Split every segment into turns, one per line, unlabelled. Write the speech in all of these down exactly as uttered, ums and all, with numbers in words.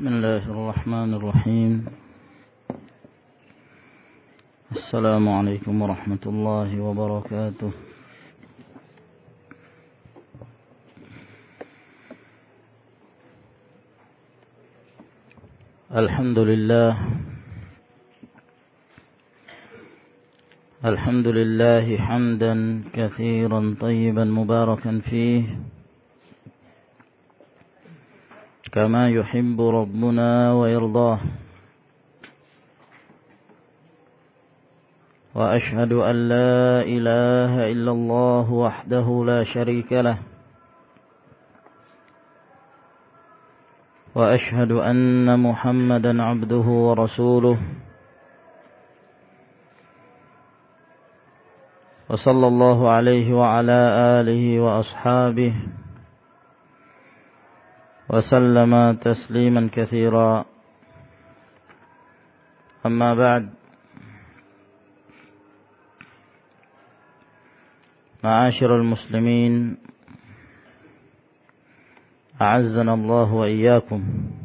بسم الله الرحمن الرحيم. السلام عليكم ورحمة الله وبركاته. الحمد لله الحمد لله حمدا كثيرا طيبا مباركا فيه كما يحب ربنا ويرضاه، وأشهد أن لا إله إلا الله وحده لا شريك له، وأشهد أن محمدا عبده ورسوله، وصلى الله عليه وعلى آله وأصحابه وسلم تسليما كثيرا. أما بعد، معاشر المسلمين أعزنا الله وإياكم.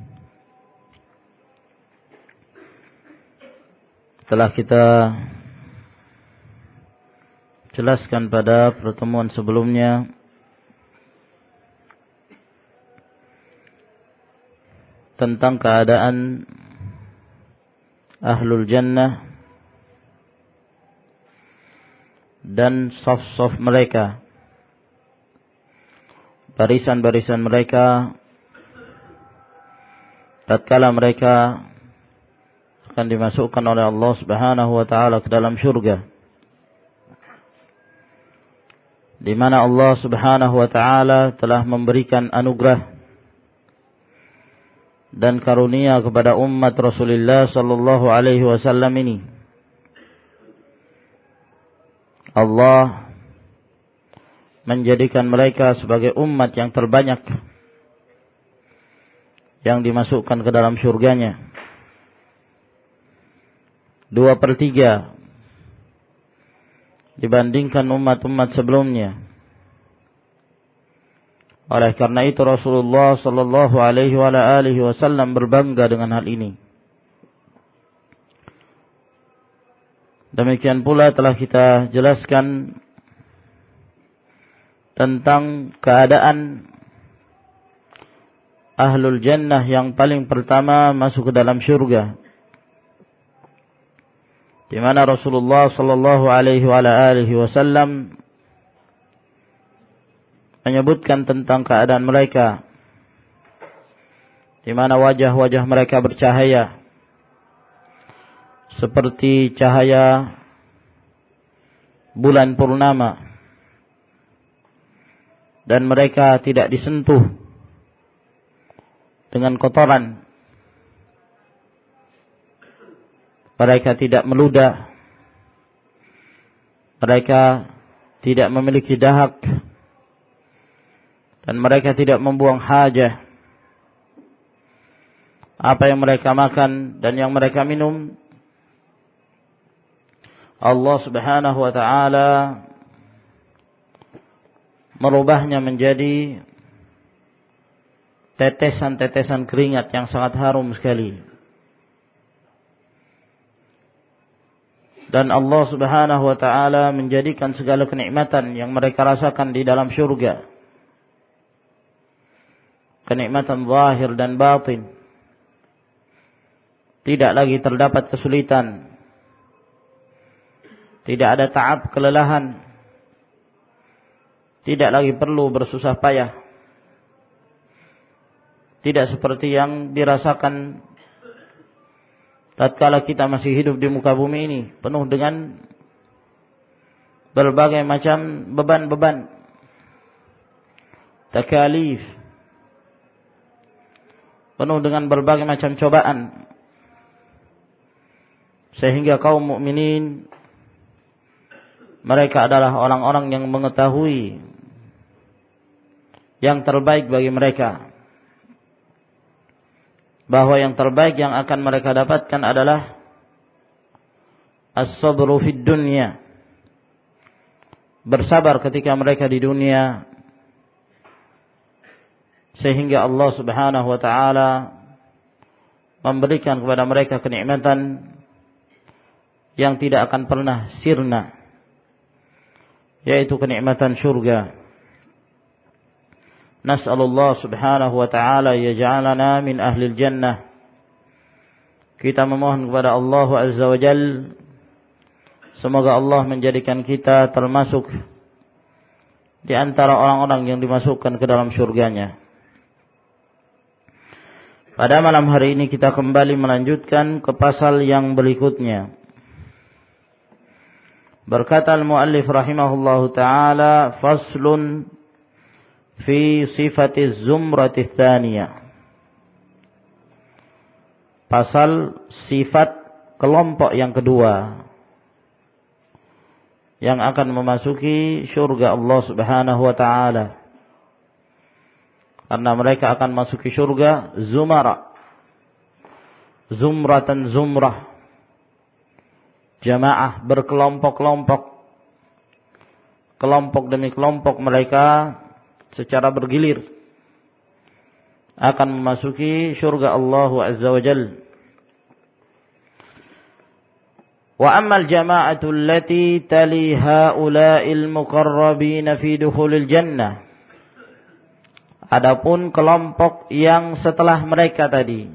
Telah kita jelaskan pada pertemuan sebelumnya tentang keadaan Ahlul Jannah dan saf-saf mereka, barisan-barisan mereka tatkala mereka akan dimasukkan oleh Allah Subhanahu wa taala ke dalam syurga, di mana Allah Subhanahu wa taala telah memberikan anugerah dan karunia kepada umat Rasulullah sallallahu alaihi wasallam ini. Allah menjadikan mereka sebagai umat yang terbanyak yang dimasukkan ke dalam syurganya. Dua per tiga dibandingkan umat-umat sebelumnya. Oleh karena itu Rasulullah sallallahu alaihi wa alihi wasallam berbangga dengan hal ini. Demikian pula telah kita jelaskan tentang keadaan Ahlul Jannah yang paling pertama masuk ke dalam syurga, di mana Rasulullah sallallahu alaihi wa alihi wasallam menyebutkan tentang keadaan mereka, di mana wajah-wajah mereka bercahaya seperti cahaya bulan purnama, dan mereka tidak disentuh dengan kotoran, mereka tidak meludah, mereka tidak memiliki dahak, dan mereka tidak membuang hajah. Apa yang mereka makan dan yang mereka minum, Allah Subhanahu wa taala merubahnya menjadi tetesan-tetesan keringat yang sangat harum sekali. Dan Allah Subhanahu wa taala menjadikan segala kenikmatan yang mereka rasakan di dalam syurga, kenikmatan zahir dan batin, tidak lagi terdapat kesulitan, tidak ada ta'ab, kelelahan, tidak lagi perlu bersusah payah, tidak seperti yang dirasakan tatkala kita masih hidup di muka bumi ini, penuh dengan berbagai macam beban-beban, takalif, penuh dengan berbagai macam cobaan, sehingga kaum mukminin mereka adalah orang-orang yang mengetahui yang terbaik bagi mereka, bahwa yang terbaik yang akan mereka dapatkan adalah as-sabru fid dunya, bersabar ketika mereka di dunia, sehingga Allah Subhanahu wa taala memberikan kepada mereka kenikmatan yang tidak akan pernah sirna, yaitu kenikmatan surga. Nas'alullah subhanahu wa ta'ala yaj'alana min ahlil jannah. Kita memohon kepada Allah azza wa jal, semoga Allah menjadikan kita termasuk di antara orang-orang yang dimasukkan ke dalam surganya. Pada malam hari ini kita kembali melanjutkan ke pasal yang berikutnya. Berkata al-muallif rahimahullahu ta'ala, faslun fi sifati zumrati tsaniyah. Pasal sifat kelompok yang kedua yang akan memasuki surga Allah Subhanahu wa ta'ala. Karena mereka akan masuki surga zumara, zumratan zumrah, jamaah berkelompok-kelompok, kelompok demi kelompok mereka secara bergilir akan memasuki surga Allah azza wa jalla. Wa ammal jama'atu allati tali haula'il muqarrabin fi dukhulil jannah. Adapun kelompok yang setelah mereka tadi,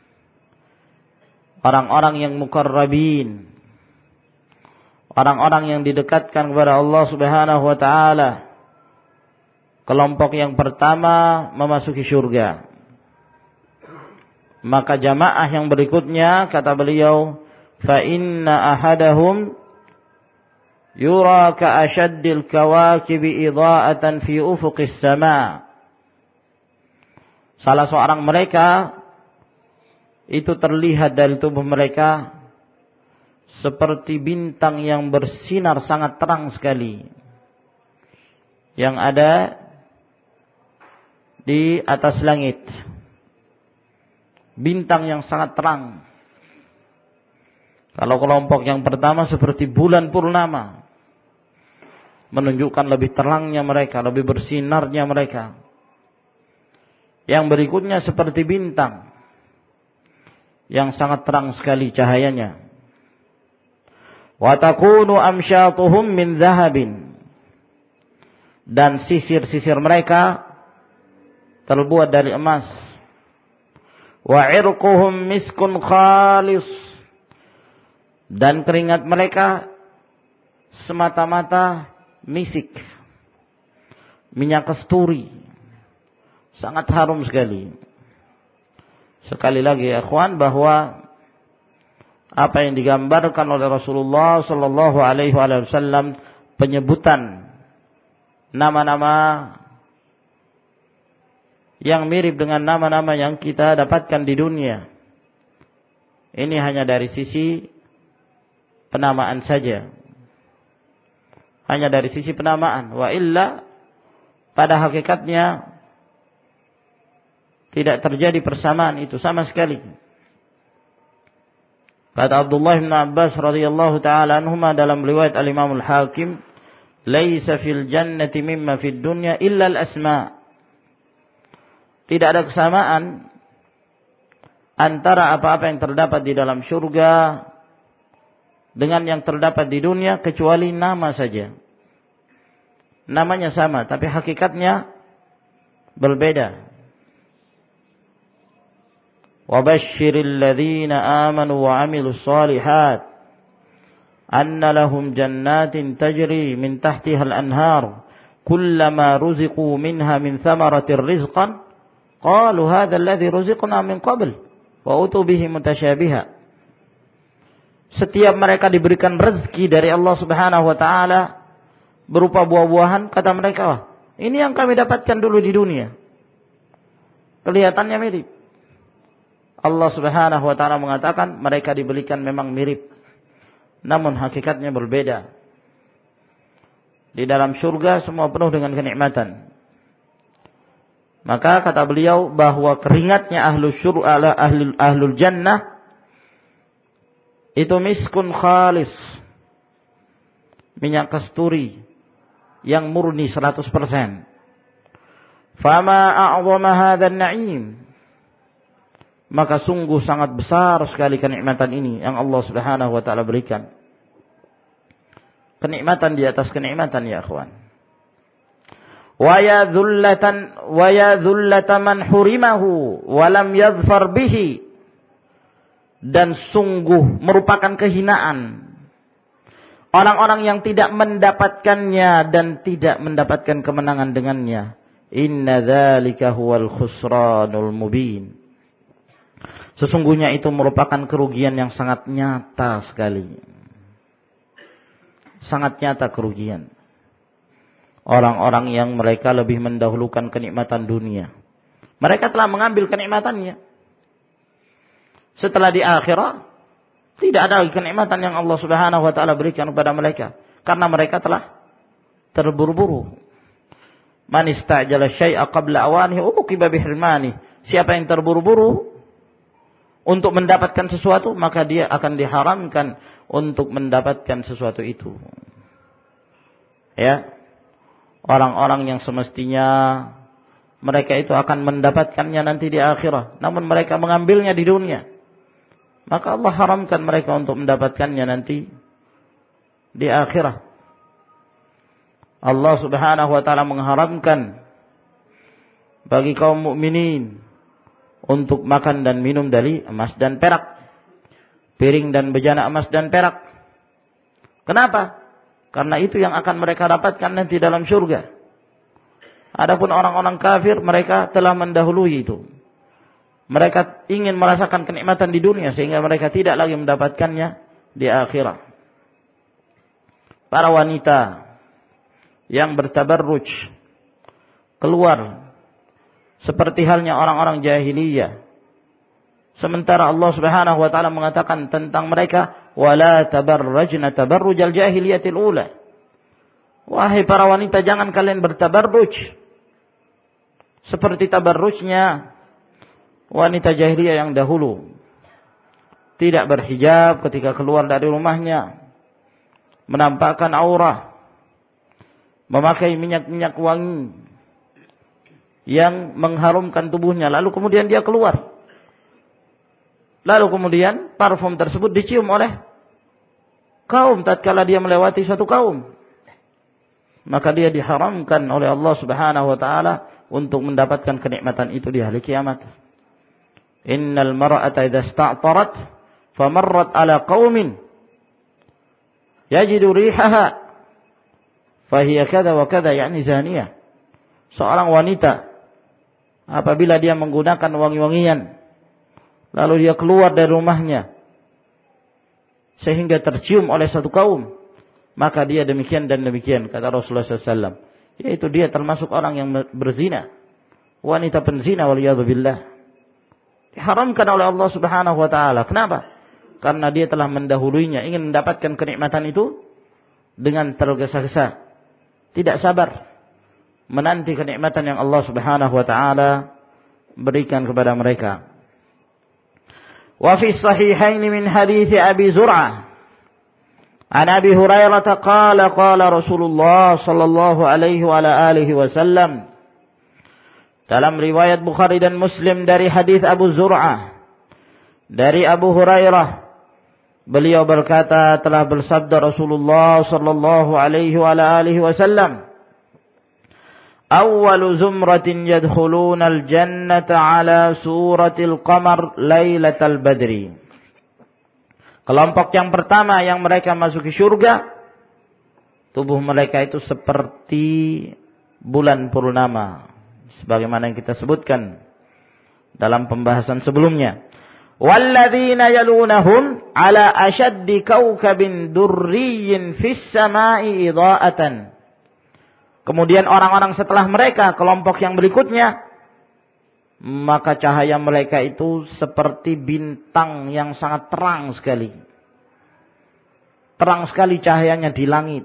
orang-orang yang muqarrabin, orang-orang yang didekatkan kepada Allah Subhanahu wa ta'ala, kelompok yang pertama memasuki surga. Maka jamaah yang berikutnya, kata beliau, fa inna ahadahum yura ka ashaddil kawakibi idha'atan fi ufuqis sama'. Salah seorang mereka itu terlihat dari tubuh mereka seperti bintang yang bersinar sangat terang sekali yang ada di atas langit. Bintang yang sangat terang. Kalau kelompok yang pertama seperti bulan purnama, menunjukkan lebih terangnya mereka, lebih bersinarnya mereka. Yang berikutnya seperti bintang yang sangat terang sekali cahayanya. Wa takunu amsyatuhum min dhahabin, dan sisir-sisir mereka terbuat dari emas. Wa irquhum miskun khalis, dan keringat mereka semata-mata misik, minyak kasturi, sangat harum sekali. Sekali lagi ya ikhwan, bahwa apa yang digambarkan oleh Rasulullah sallallahu alaihi wasallam, penyebutan nama-nama yang mirip dengan nama-nama yang kita dapatkan di dunia, ini hanya dari sisi penamaan saja. Hanya dari sisi penamaan. Wa illa, pada hakikatnya tidak terjadi persamaan itu sama sekali. Kata Abdullah bin Abbas radhiyallahu taala anhuma dalam riwayat al-Imam al-Hakim, "Laisa fil jannati mimma fid dunya illa al-asma." Tidak ada kesamaan antara apa-apa yang terdapat di dalam surga dengan yang terdapat di dunia kecuali nama saja. Namanya sama, tapi hakikatnya berbeda. وَبَشِّرِ الَّذِينَ آمَنُوا وَعَمِلُوا الصَّالِحَاتِ أَنَّ لَهُمْ جَنَّاتٍ تَجْرِي مِنْ تَحْتِهَا الْأَنْهَارُ كُلَّمَا رُزِقُوا مِنْهَا مِنْ ثَمَرَةٍ رِزْقًا قَالُوا هَذَا الَّذِي رُزِقْنَا مِنْ قَبْلُ وَأُتُوا بِهِ مُتَشَابِهًا. Setiap mereka diberikan rezeki dari Allah Subhanahu wa taala berupa buah-buahan, kata mereka, ini yang kami dapatkan dulu di dunia. Kelihatannya mirip. Allah Subhanahu wa taala mengatakan mereka diberikan memang mirip, namun hakikatnya berbeda. Di dalam surga semua penuh dengan kenikmatan. Maka kata beliau bahwa keringatnya ahlul syurga, ahlul ahlul jannah itu miskun khalis, minyak kasturi yang murni seratus persen. Fama a'zama hadzal na'im, maka sungguh sangat besar sekali kenikmatan ini yang Allah Subhanahu wa taala berikan. Kenikmatan di atas kenikmatan ya akhwan. Wa ya dhullatan wa ya dhullata man hurimahu wa lam yadhfar bihi. Dan sungguh merupakan kehinaan orang-orang yang tidak mendapatkannya dan tidak mendapatkan kemenangan dengannya. Inna dzalika huwal khusranul mubin. Sesungguhnya itu merupakan kerugian yang sangat nyata sekali. Sangat nyata kerugian. Orang-orang yang mereka lebih mendahulukan kenikmatan dunia. Mereka telah mengambil kenikmatannya. Setelah di akhirat, tidak ada lagi kenikmatan yang Allah Subhanahu wa taala berikan kepada mereka. Karena mereka telah terburu-buru. Man istajala syai'a qabla awanihi uqiba bihirmani. Siapa yang terburu-buru untuk mendapatkan sesuatu, maka dia akan diharamkan untuk mendapatkan sesuatu itu. Ya. Orang-orang yang semestinya mereka itu akan mendapatkannya nanti di akhirat, namun mereka mengambilnya di dunia. Maka Allah haramkan mereka untuk mendapatkannya nanti di akhirat. Allah Subhanahu wa taala mengharamkan bagi kaum mukminin untuk makan dan minum dari emas dan perak, piring dan bejana emas dan perak. Kenapa? Karena itu yang akan mereka dapatkan nanti dalam surga. Adapun orang-orang kafir, mereka telah mendahului itu. Mereka ingin merasakan kenikmatan di dunia sehingga mereka tidak lagi mendapatkannya di akhirat. Para wanita yang bertabarruj keluar seperti halnya orang-orang jahiliyah. Sementara Allah Subhanahu wa taala mengatakan tentang mereka, wala tabarrajna tabarrujal jahiliyatil ula. Wahai para wanita, jangan kalian bertabarruj seperti tabarrujnya wanita jahiliyah yang dahulu. Tidak berhijab ketika keluar dari rumahnya, menampakkan aurah, memakai minyak-minyak wangi yang mengharumkan tubuhnya, lalu kemudian dia keluar. Lalu kemudian parfum tersebut dicium oleh kaum tatkala dia melewati suatu kaum. Maka dia diharamkan oleh Allah Subhanahu wa taala untuk mendapatkan kenikmatan itu di hari kiamat. Innal mar'ata idza ista'tarat famarrat ala qaumin yajidu rihaha fahiya kada wa kada, yakni zaniyah. Seorang wanita apabila dia menggunakan wangi-wangian lalu dia keluar dari rumahnya sehingga tercium oleh satu kaum, maka dia demikian dan demikian, kata Rasulullah sallallahu alaihi wasallam, yaitu dia termasuk orang yang berzina, wanita penzina waliyadzubillah. Diharamkan oleh Allah Subhanahu wa taala. Kenapa? Karena dia telah mendahuluinya, ingin mendapatkan kenikmatan itu dengan tergesa-gesa, tidak sabar menanti kenikmatan yang Allah Subhanahu wa taala berikan kepada mereka. Wa fi sahihain min hadits Abi Zur'ah an Abi Hurairah qala qala Rasulullah sallallahu alaihi wa ala alihi wasallam. Dalam riwayat Bukhari dan Muslim dari hadis Abu Zur'ah dari Abu Hurairah, beliau berkata, telah bersabda Rasulullah sallallahu alaihi wa ala alihi wasallam, awwalu zumratin yadkhuluna al-jannata ala suratil qamar lailatal badri. Kelompok yang pertama yang mereka masuki surga, tubuh mereka itu seperti bulan purnama, sebagaimana yang kita sebutkan dalam pembahasan sebelumnya. Walladzina yalunahum ala ashaddi kawkabin durriyyin fis sama'i idha'atan. Kemudian orang-orang setelah mereka, kelompok yang berikutnya, maka cahaya mereka itu seperti bintang yang sangat terang sekali. Terang sekali cahayanya di langit.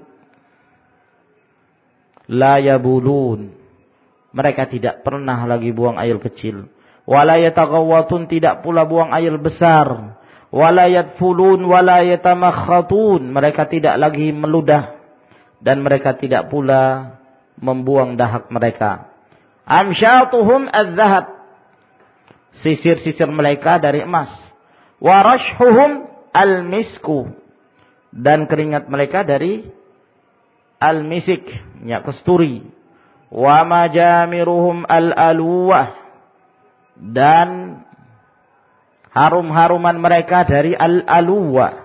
La yabulun. Mereka tidak pernah lagi buang air kecil. Wala yataghawwatun, tidak pula buang air besar. Wala yadfulun wala yatamakhatun. Mereka tidak lagi meludah dan mereka tidak pula membuang dahak mereka. Amsyatuhum adz-zahab. sisir-sisir mereka dari emas. Wa rashhuhum al-misku, dan keringat mereka dari al-misik, minyak kasturi. Wa majamiruhum al-aluwah, dan harum-haruman mereka dari al-aluwah.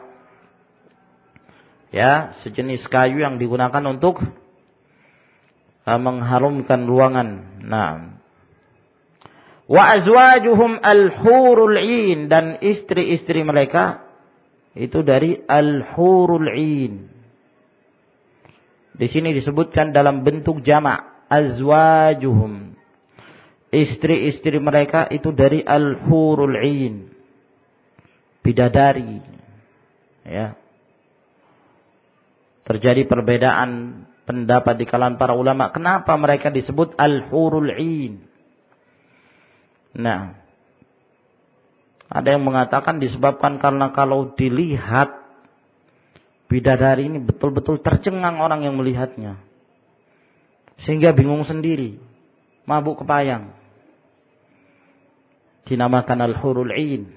Ya, sejenis kayu yang digunakan untuk uh, mengharumkan ruangan. Nah, wa azwajuhum al-hurul 'ain, dan istri-istri mereka itu dari al-hurul 'ain. Di sini disebutkan dalam bentuk jamak, azwajuhum. Istri-istri mereka itu dari al-hurul 'ain, bidadari. Ya. Terjadi perbedaan pendapat di kalangan para ulama, kenapa mereka disebut al-hurul 'ain. Nah, ada yang mengatakan disebabkan karena kalau dilihat bidadari ini betul-betul tercengang orang yang melihatnya, sehingga bingung sendiri, mabuk kepayang, dinamakan al-hurul 'ain.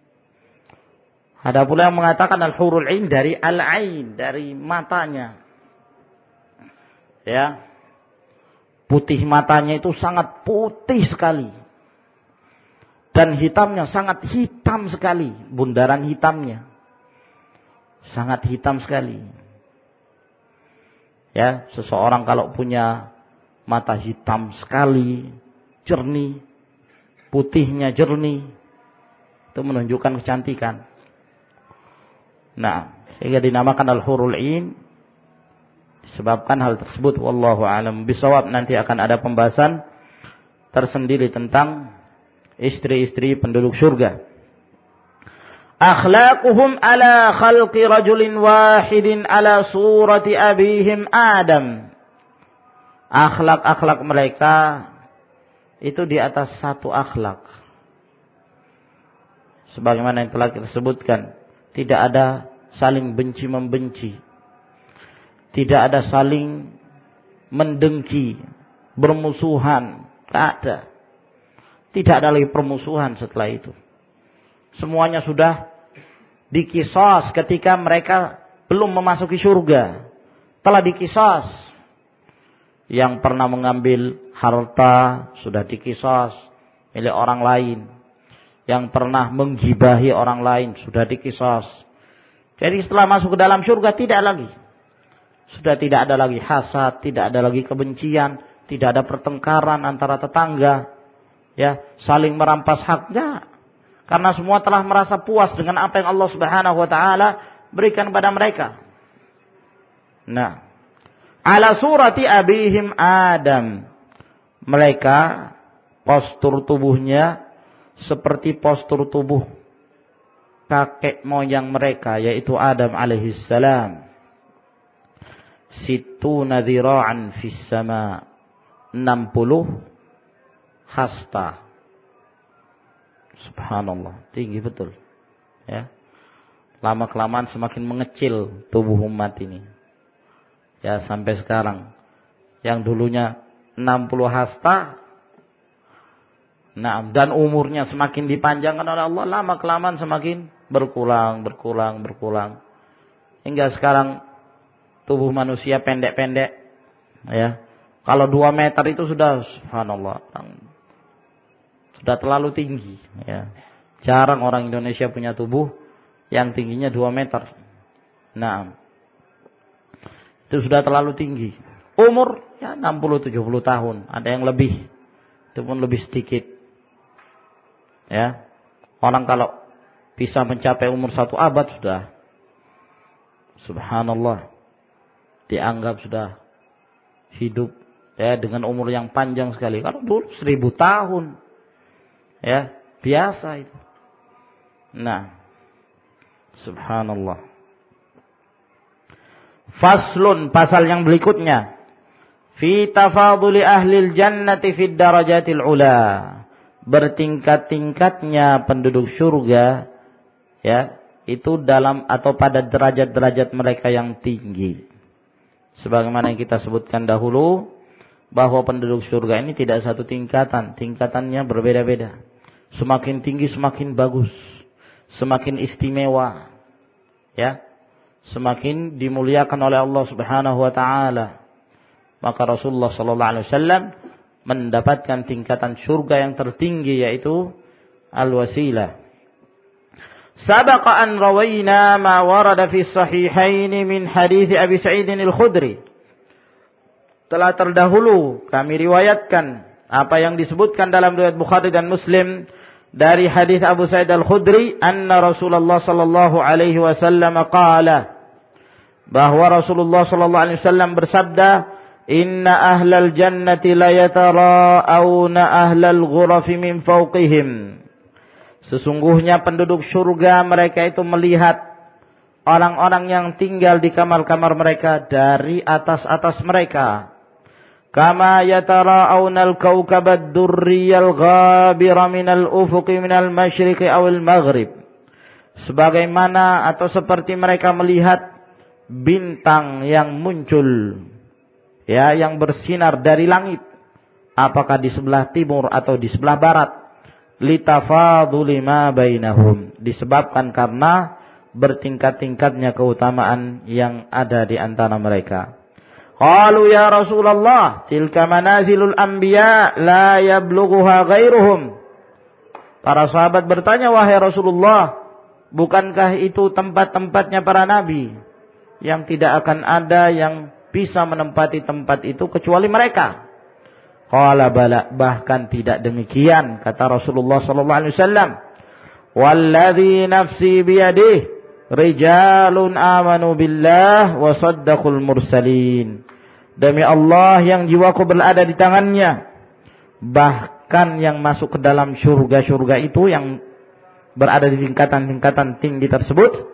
Ada pula yang mengatakan al-hurul 'ain dari al-'ain, dari matanya. Ya. Putih matanya itu sangat putih sekali. Dan hitamnya sangat hitam sekali, bundaran hitamnya. Sangat hitam sekali. Ya, seseorang kalau punya mata hitam sekali, jernih, putihnya jernih, itu menunjukkan kecantikan. Nah, sehingga dinamakan al-hurul 'ain disebabkan hal tersebut. Wallahu a'lam bishawab. Nanti akan ada pembahasan tersendiri tentang istri-istri penduduk surga. Akhlaquhum ala khalqi rajulin wahidin ala surati abihim Adam. Akhlak-akhlak mereka itu di atas satu akhlak. Sebagaimana yang telah kita sebutkan, tidak ada saling benci-membenci. Tidak ada saling mendengki, bermusuhan. Tidak ada. Tidak ada lagi permusuhan setelah itu. Semuanya sudah dikisos ketika mereka belum memasuki surga. Telah dikisos. Yang pernah mengambil harta sudah dikisos milik orang lain. Yang pernah menggibahi orang lain sudah dikisos. Jadi setelah masuk ke dalam surga tidak lagi. Sudah tidak ada lagi hasad, tidak ada lagi kebencian, tidak ada pertengkaran antara tetangga, ya, saling merampas haknya. Karena semua telah merasa puas dengan apa yang Allah Subhanahu wa taala berikan kepada mereka. Nah, ala surati abihim Adam. Mereka postur tubuhnya seperti postur tubuh kakek moyang mereka, yaitu Adam alaihissalam. Sittuna dhira'an fis sama, enam puluh hasta. Subhanallah, tinggi betul. Ya. Lama kelamaan semakin mengecil tubuh umat ini. Ya, sampai sekarang yang dulunya enam puluh hasta, nah, dan umurnya semakin dipanjangkan oleh Allah, lama kelamaan semakin berkurang, berkurang, berkurang. Hingga sekarang tubuh manusia pendek-pendek. Ya. Kalau dua meter itu sudah, subhanallah, sudah terlalu tinggi. Ya. Jarang orang Indonesia punya tubuh yang tingginya dua meter. Nah, itu sudah terlalu tinggi. Umur ya enam puluh tujuh puluh tahun, ada yang lebih. Itu pun lebih sedikit. Ya, orang kalau bisa mencapai umur satu abad sudah, subhanallah, dianggap sudah hidup ya dengan umur yang panjang sekali. Kalau dulu seribu tahun, ya biasa itu. Nah, subhanallah. Faslun, pasal yang berikutnya, fi tafaduli ahlil jannati fid darajatil ula. Bertingkat-tingkatnya penduduk surga, ya, itu dalam atau pada derajat-derajat mereka yang tinggi. Sebagaimana yang kita sebutkan dahulu, bahwa penduduk surga ini tidak satu tingkatan, tingkatannya berbeda-beda. Semakin tinggi semakin bagus, semakin istimewa, ya, semakin dimuliakan oleh Allah Subhanahu wa taala. Maka Rasulullah sallallahu alaihi wasallam mendapatkan tingkatan surga yang tertinggi, yaitu al-wasilah. Sabaqa an rawayna ma warada fi sahihain min hadits Abi Sa'id al-Khudri. Telah terdahulu kami riwayatkan apa yang disebutkan dalam riwayat Bukhari dan Muslim dari hadis Abu Sa'id al-Khudri, anna Rasulullah sallallahu alaihi wasallam qala, bahwa Rasulullah sallallahu alaihi wasallam bersabda, inna ahlal jannati la yatara'awna ahlal ghurafi min fawqihim. Sesungguhnya penduduk surga mereka itu melihat orang-orang yang tinggal di kamar-kamar mereka dari atas-atas mereka. Kama yatara'awna al-kawkaba ad-durriya al-ghabira minal ufuqi minal masyriqi awil maghrib. Sebagaimana atau seperti mereka melihat bintang yang muncul, ya, yang bersinar dari langit, apakah di sebelah timur atau di sebelah barat. Litafaduli ma bainahum, disebabkan karena bertingkat-tingkatnya keutamaan yang ada di antara mereka. Qalu ya Rasulullah, tilka manazilul anbiya la yablughuha ghairuhum. Para sahabat bertanya, wahai Rasulullah, bukankah itu tempat-tempatnya para nabi yang tidak akan ada yang bisa menempati tempat itu kecuali mereka? Qala bala, bahkan tidak demikian, kata Rasulullah sallallahu alaihi wasallam. Walladzi nafsi biyadihi rijalun amanu billah wa saddaqul mursalin. Demi Allah yang jiwaku berada di tangannya, bahkan yang masuk ke dalam surga-surga itu yang berada di tingkatan-tingkatan tinggi tersebut,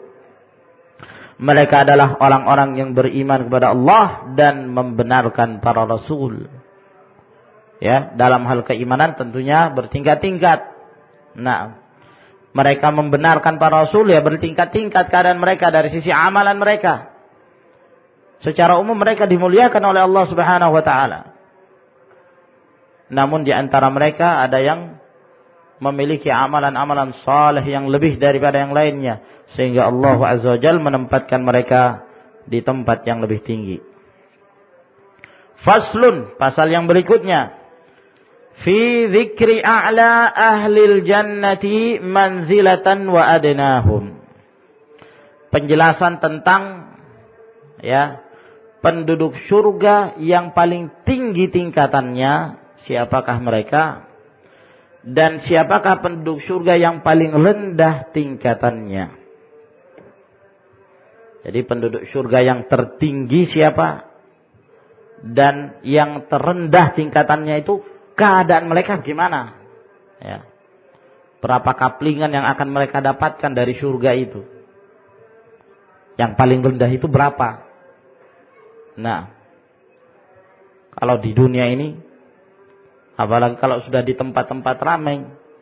mereka adalah orang-orang yang beriman kepada Allah dan membenarkan para rasul. Ya, dalam hal keimanan tentunya bertingkat-tingkat. Nah, mereka membenarkan para rasul, ya, bertingkat-tingkat keadaan mereka dari sisi amalan mereka. Secara umum mereka dimuliakan oleh Allah Subhanahu wa taala. Namun di antara mereka ada yang memiliki amalan-amalan saleh yang lebih daripada yang lainnya, sehingga Allah Azza wa Jalla menempatkan mereka di tempat yang lebih tinggi. Faslun, pasal yang berikutnya. Fi dzikri a'la ahlil jannati manzilatan wa adnahum. Penjelasan tentang, ya, penduduk surga yang paling tinggi tingkatannya, siapakah mereka, dan siapakah penduduk surga yang paling rendah tingkatannya. Jadi penduduk surga yang tertinggi siapa, dan yang terendah tingkatannya itu keadaan mereka gimana, ya. Berapa kaplingan yang akan mereka dapatkan dari surga itu. Yang paling rendah itu berapa? Nah, kalau di dunia ini, apalagi kalau sudah di tempat-tempat ramai,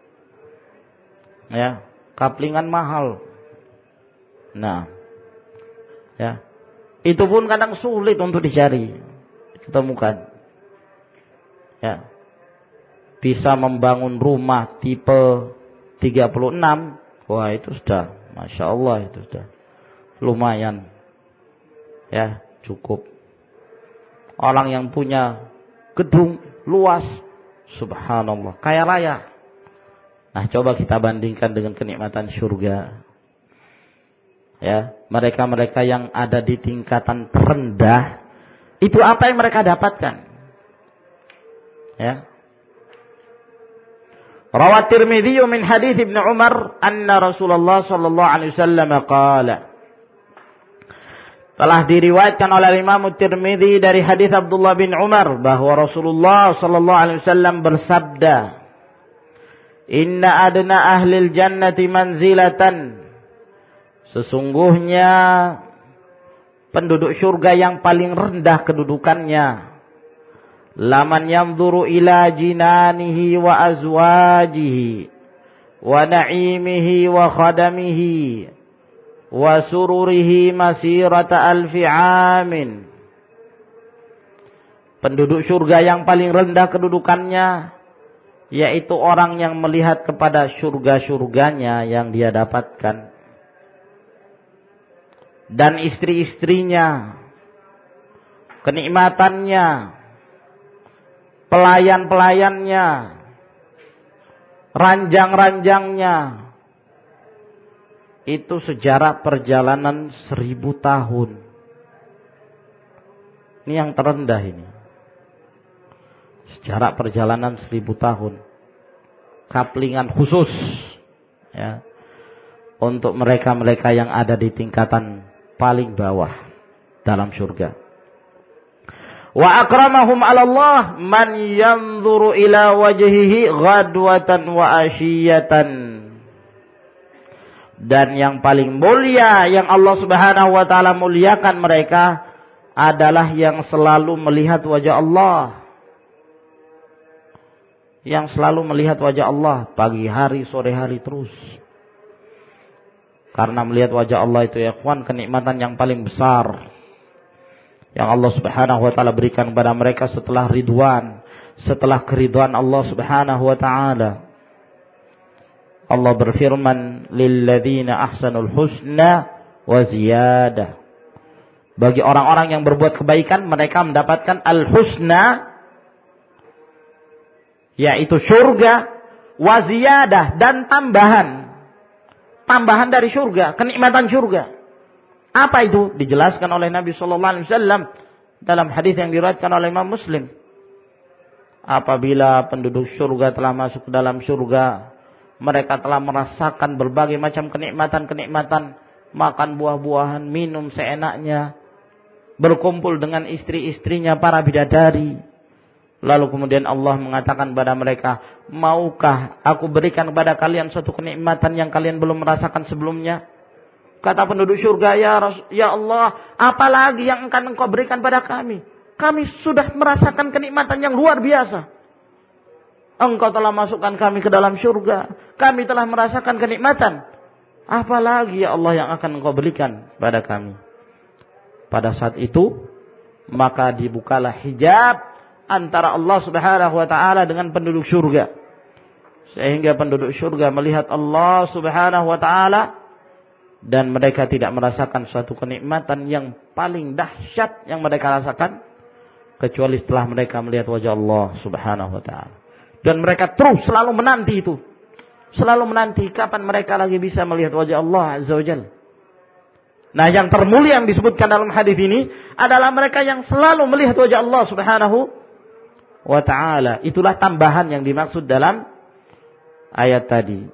ya, kaplingan mahal. Nah, ya, itu pun kadang sulit untuk dicari, ditemukan. Ya, bisa membangun rumah tipe tiga puluh enam, wah itu sudah, masya Allah, itu sudah lumayan, ya, cukup. Orang yang punya gedung luas, subhanallah, kaya raya. Nah, coba kita bandingkan dengan kenikmatan surga. Ya, mereka-mereka yang ada di tingkatan terendah, itu apa yang mereka dapatkan? Ya. Rawat Tirmidzi min hadits Ibnu Umar anna Rasulullah sallallahu alaihi wasallam qala. Telah diriwayatkan oleh Imam Tirmidzi dari hadis Abdullah bin Umar bahwa Rasulullah sallallahu alaihi wasallam bersabda, "Inna adna ahlil jannati manzilatan." Sesungguhnya penduduk surga yang paling rendah kedudukannya, laman yanzuru ila jinanihi wa azwajihi wa na'imihi wa khadamihi wa sururihi masirata alfi amin. Penduduk surga yang paling rendah kedudukannya yaitu orang yang melihat kepada surga-surganya yang dia dapatkan, dan istri-istrinya, kenikmatannya, pelayan-pelayannya, ranjang-ranjangnya, itu sejarah perjalanan seribu tahun. Ini yang terendah ini. Sejarah perjalanan seribu tahun. Kaplingan khusus ya, untuk mereka-mereka yang ada di tingkatan paling bawah dalam surga. Wa akramahum 'ala Allah man yanzuru ila wajhihi ghadwatan wa ashiyatan. Dan yang paling mulia yang Allah Subhanahu wa taala muliakan mereka adalah yang selalu melihat wajah Allah. Yang selalu melihat wajah Allah pagi hari, sore hari terus. Karena melihat wajah Allah itu ya ikhwan, kenikmatan yang paling besar yang Allah Subhanahu wa taala berikan kepada mereka setelah ridwan, setelah keridhaan Allah Subhanahu wa taala. Allah berfirman, lilladzina ahsanul husna wa ziyadah. Bagi orang-orang yang berbuat kebaikan, mereka mendapatkan al-husna, yaitu surga, wa ziyadah, dan tambahan. Tambahan dari surga, kenikmatan surga. Apa itu? Dijelaskan oleh Nabi sallallahu alaihi wasallam dalam hadis yang diriwayatkan oleh Imam Muslim. Apabila penduduk surga telah masuk ke dalam surga, mereka telah merasakan berbagai macam kenikmatan-kenikmatan, makan buah-buahan, minum seenaknya, berkumpul dengan istri-istrinya para bidadari. Lalu kemudian Allah mengatakan kepada mereka, maukah aku berikan kepada kalian suatu kenikmatan yang kalian belum merasakan sebelumnya? Kata penduduk surga, ya Rasul, ya Allah, apalagi yang akan engkau berikan pada kami? Kami sudah merasakan kenikmatan yang luar biasa. Engkau telah masukkan kami ke dalam surga. Kami telah merasakan kenikmatan. Apalagi ya Allah yang akan engkau berikan pada kami? Pada saat itu, maka dibukalah hijab antara Allah Subhanahu wa taala dengan penduduk surga. Sehingga penduduk surga melihat Allah Subhanahu wa taala, dan mereka tidak merasakan suatu kenikmatan yang paling dahsyat yang mereka rasakan kecuali setelah mereka melihat wajah Allah Subhanahu wa taala. Dan mereka terus selalu menanti itu. Selalu menanti kapan mereka lagi bisa melihat wajah Allah Azza wa Jalla. Nah, yang termulia yang disebutkan dalam hadis ini adalah mereka yang selalu melihat wajah Allah Subhanahu wa ta'ala. Itulah tambahan yang dimaksud dalam ayat tadi.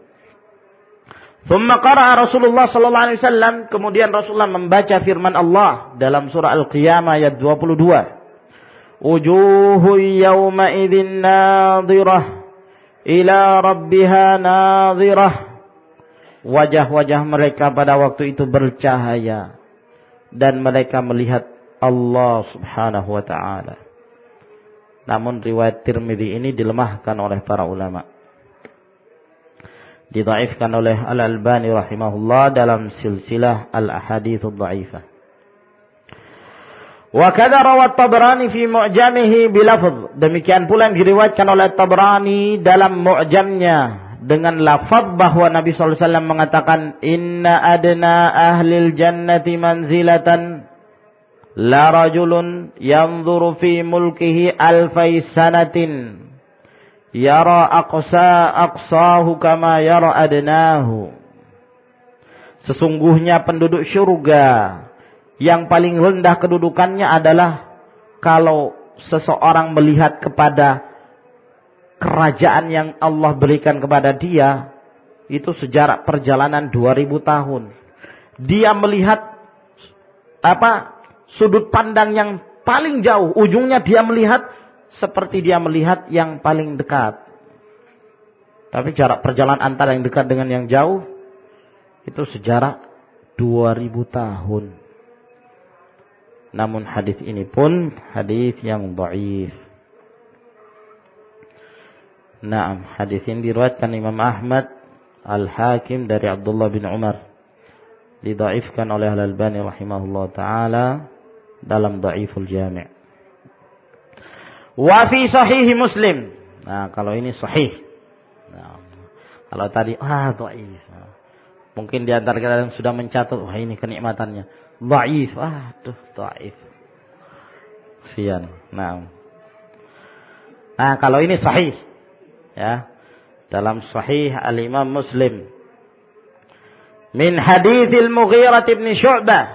Thumma qara'a Rasulullah sallallahu alaihi wasallam, kemudian Rasulullah membaca firman Allah dalam surah Al-Qiyamah ayat dua puluh dua. Wujuhu yawma idzin nadhirah ila rabbiha nadhirah. Wajah-wajah mereka pada waktu itu bercahaya dan mereka melihat Allah Subhanahu wa taala. Namun riwayat Tirmidzi ini dilemahkan oleh para ulama. Didhaifkan oleh Al-Albani rahimahullah dalam silsilah Al-Ahadits Adh-Dhaifah. Wa kadza rawat Tabrani fi mu'jamihi bilafdh. Demikian pula yang diriwayatkan oleh Tabrani dalam mu'jamnya dengan lafaz bahwa Nabi sallallahu alaihi wasallam mengatakan, inna adna ahlil jannati manzilatan la rajulun yanzuru fi mulkihi alfai sanatin yara aqsa aqsahu kama yara adnahu. Sesungguhnya penduduk surga yang paling rendah kedudukannya adalah kalau seseorang melihat kepada kerajaan yang Allah berikan kepada dia, itu sejarah perjalanan dua ribu tahun. Dia melihat apa? Sudut pandang yang paling jauh, ujungnya dia melihat seperti dia melihat yang paling dekat. Tapi jarak perjalanan antara yang dekat dengan yang jauh itu sejarah dua ribu tahun. Namun hadis ini pun hadis yang dhaif. Naam, hadis ini diriwayatkan Imam Ahmad, Al-Hakim dari Abdullah bin Umar. Didhaifkan oleh Al-Albani rahimahullah taala dalam Dhaiful Jami'. Wa fi sahih Muslim, Nah, kalau ini sahih. Nah, kalau tadi ah dhaif. Nah, mungkin di antara kita yang sudah mencatat, wah ini kenikmatannya. Dhaif, ah tuh dhaif. Sian. Nah. Nah, kalau ini sahih. Ya. Dalam sahih Al-Imam Muslim. Min haditsil Mughirah bin Syu'bah.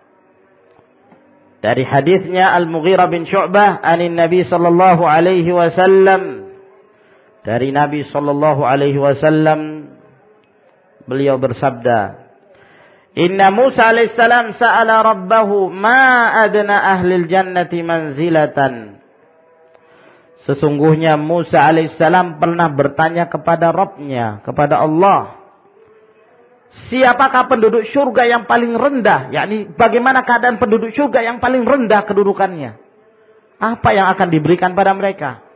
Dari hadisnya Al-Mughirah bin Syu'bah anin Nabi sallallahu alaihi wasallam. Dari Nabi sallallahu alaihi wasallam beliau bersabda, "Inna Musa alaihissalam sa'ala rabbahu ma adna ahlil jannati manzilatan." Sesungguhnya Musa alaihissalam pernah bertanya kepada Rabb-Nya, kepada Allah, siapakah penduduk surga yang paling rendah? Yakni bagaimana keadaan penduduk surga yang paling rendah kedudukannya? Apa yang akan diberikan pada mereka?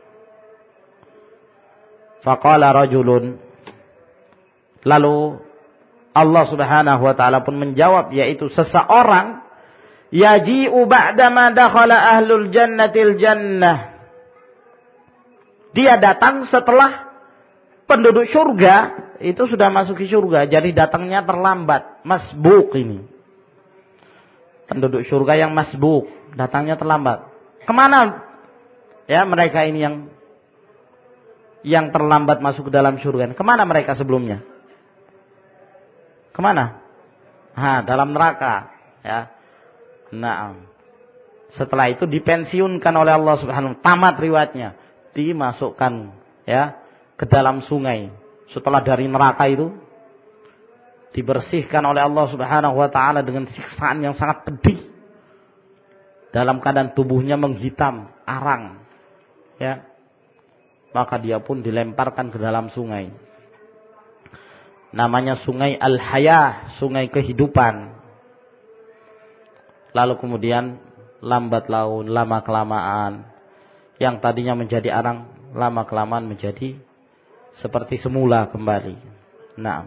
Faqala rajulun. Lalu Allah Subhanahu wa taala pun menjawab, yaitu seseorang yaji'u ba'dama dakhala ahlul jannatil jannah. Dia datang setelah penduduk surga itu sudah masuk ke surga, jadi datangnya terlambat, masbuk ini. Penduduk surga yang masbuk, datangnya terlambat. Kemana ya mereka ini yang yang terlambat masuk ke dalam surga? Kemana mereka sebelumnya? Kemana? Ha, dalam neraka. Ya. Nah, setelah itu dipensiunkan oleh Allah Subhanahu wa taala, tamat riwayatnya, dimasukkan ya ke dalam sungai. Setelah dari neraka itu dibersihkan oleh Allah Subhanahu wa taala dengan siksaan yang sangat pedih. Dalam keadaan tubuhnya menghitam, arang. Ya. Maka dia pun dilemparkan ke dalam sungai. Namanya sungai Al-Hayah, sungai kehidupan. Lalu kemudian lambat laun, lama kelamaan, yang tadinya menjadi arang, lama kelamaan menjadi seperti semula kembali. Nah,